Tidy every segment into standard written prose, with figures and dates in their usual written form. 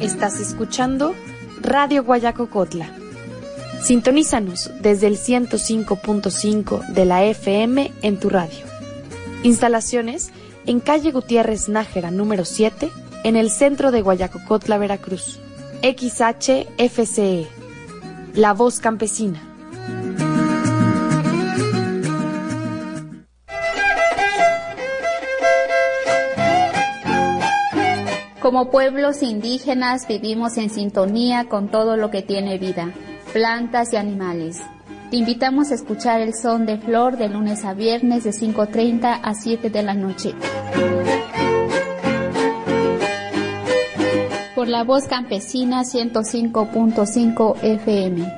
Estás escuchando Radio Guayacocotla. Sintonízanos desde el 105.5 de la FM en tu radio. Instalaciones en calle Gutiérrez Nájera número 7, en el centro de Guayacocotla, Veracruz. XHFCE, La Voz Campesina. Como pueblos indígenas vivimos en sintonía con todo lo que tiene vida, plantas y animales. Te invitamos a escuchar el son de flor de lunes a viernes de 5:30 a 7 de la noche. Por La Voz Campesina 105.5 FM.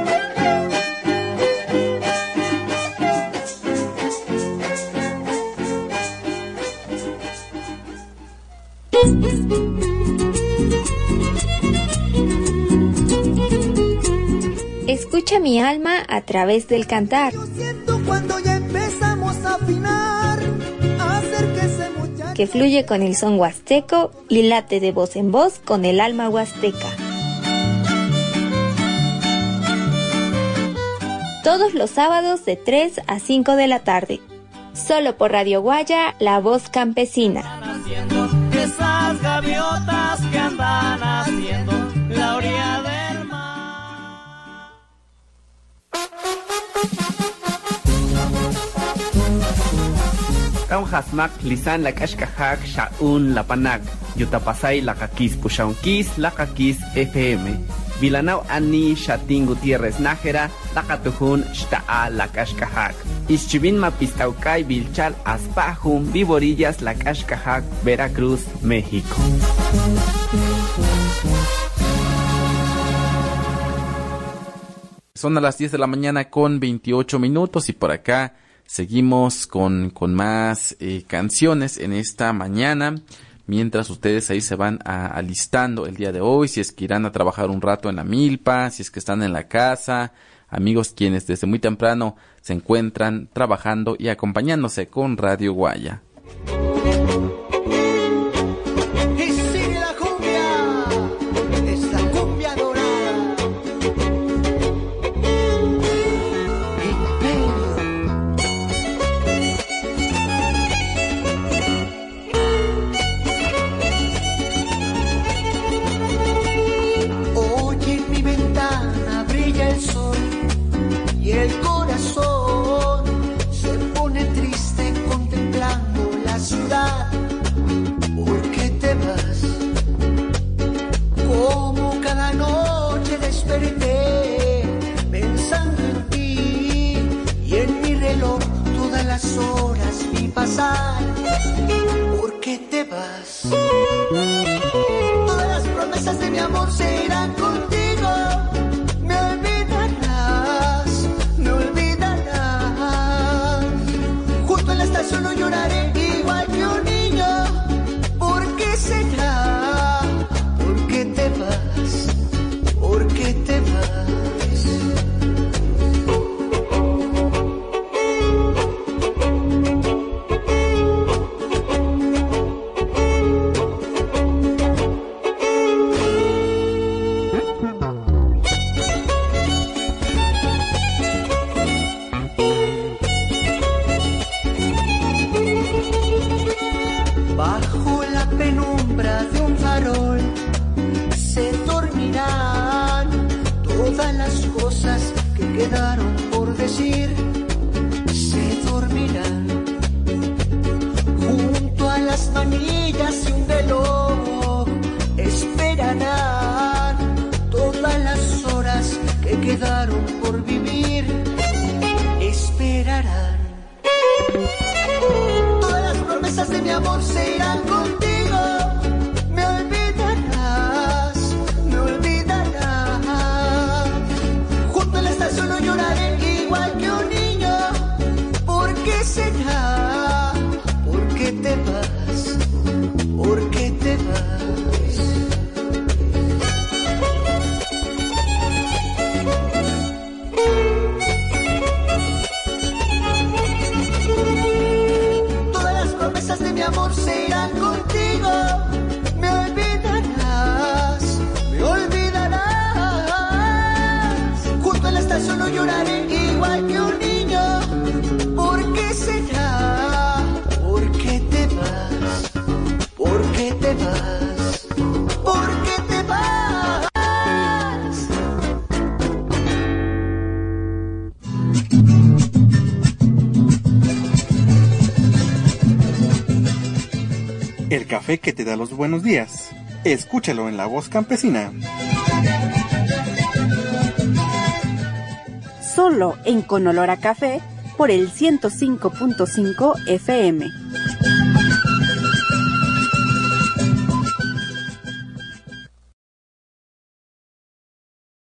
Escucha mi alma a través del cantar. Yo siento cuando ya empezamos a afinar, acérquese muchacho. Que fluye con el son huasteco y late de voz en voz con el alma huasteca. Todos los sábados de 3 a 5 de la tarde. Solo por Radio Guaya, La Voz Campesina. Esas gaviotas que andan haciendo la orilla del mar. Raun hasmak lisan la kashkajak shaun la panak yutapasay la kakis pushankis la kakis FM Vilanao ani Shatin Gutiérrez Nájera la katujun shtaa la kashkajak Ischibin mapistaukai Vilchal Aspajum Viborillas la kashkajak Veracruz, México. Son a las 10 de la mañana con 28 minutos y por acá seguimos con más canciones en esta mañana, mientras ustedes ahí se van alistando el día de hoy, si es que irán a trabajar un rato en la milpa, si es que están en la casa, amigos quienes desde muy temprano se encuentran trabajando y acompañándose con Radio Guaya. El corazón se pone triste contemplando la ciudad. ¿Por qué te vas? Como cada noche desperté pensando en ti y en mi reloj todas las horas vi pasar. ¿Por qué te vas? Todas las promesas de mi amor se irán contigo. Me olvidarás. Solo lloraré igual que un niño. ¿Por qué será? ¿Por qué te vas? ¿Por qué te vas? Quedaron por decir, se dormirán junto a las manillas y un reloj. Esperarán todas las horas que quedaron por vivir. Esperarán. Todas las promesas de mi amor se irán contigo. Me olvidarás, me olvidarás. Junto a la estación no lloraré igual que un niño. ¿Por qué será? ¿Por qué te vas? ¿Por qué te vas? Todas las promesas de mi amor se irán contigo. Me olvidarás, lloraré igual que un niño. ¿Por qué será? ¿Por qué te vas? ¿Por qué te vas? ¿Por qué te vas? El café que te da los buenos días. Escúchalo en La Voz Campesina. Solo en Con Olor a Café por el 105.5 FM.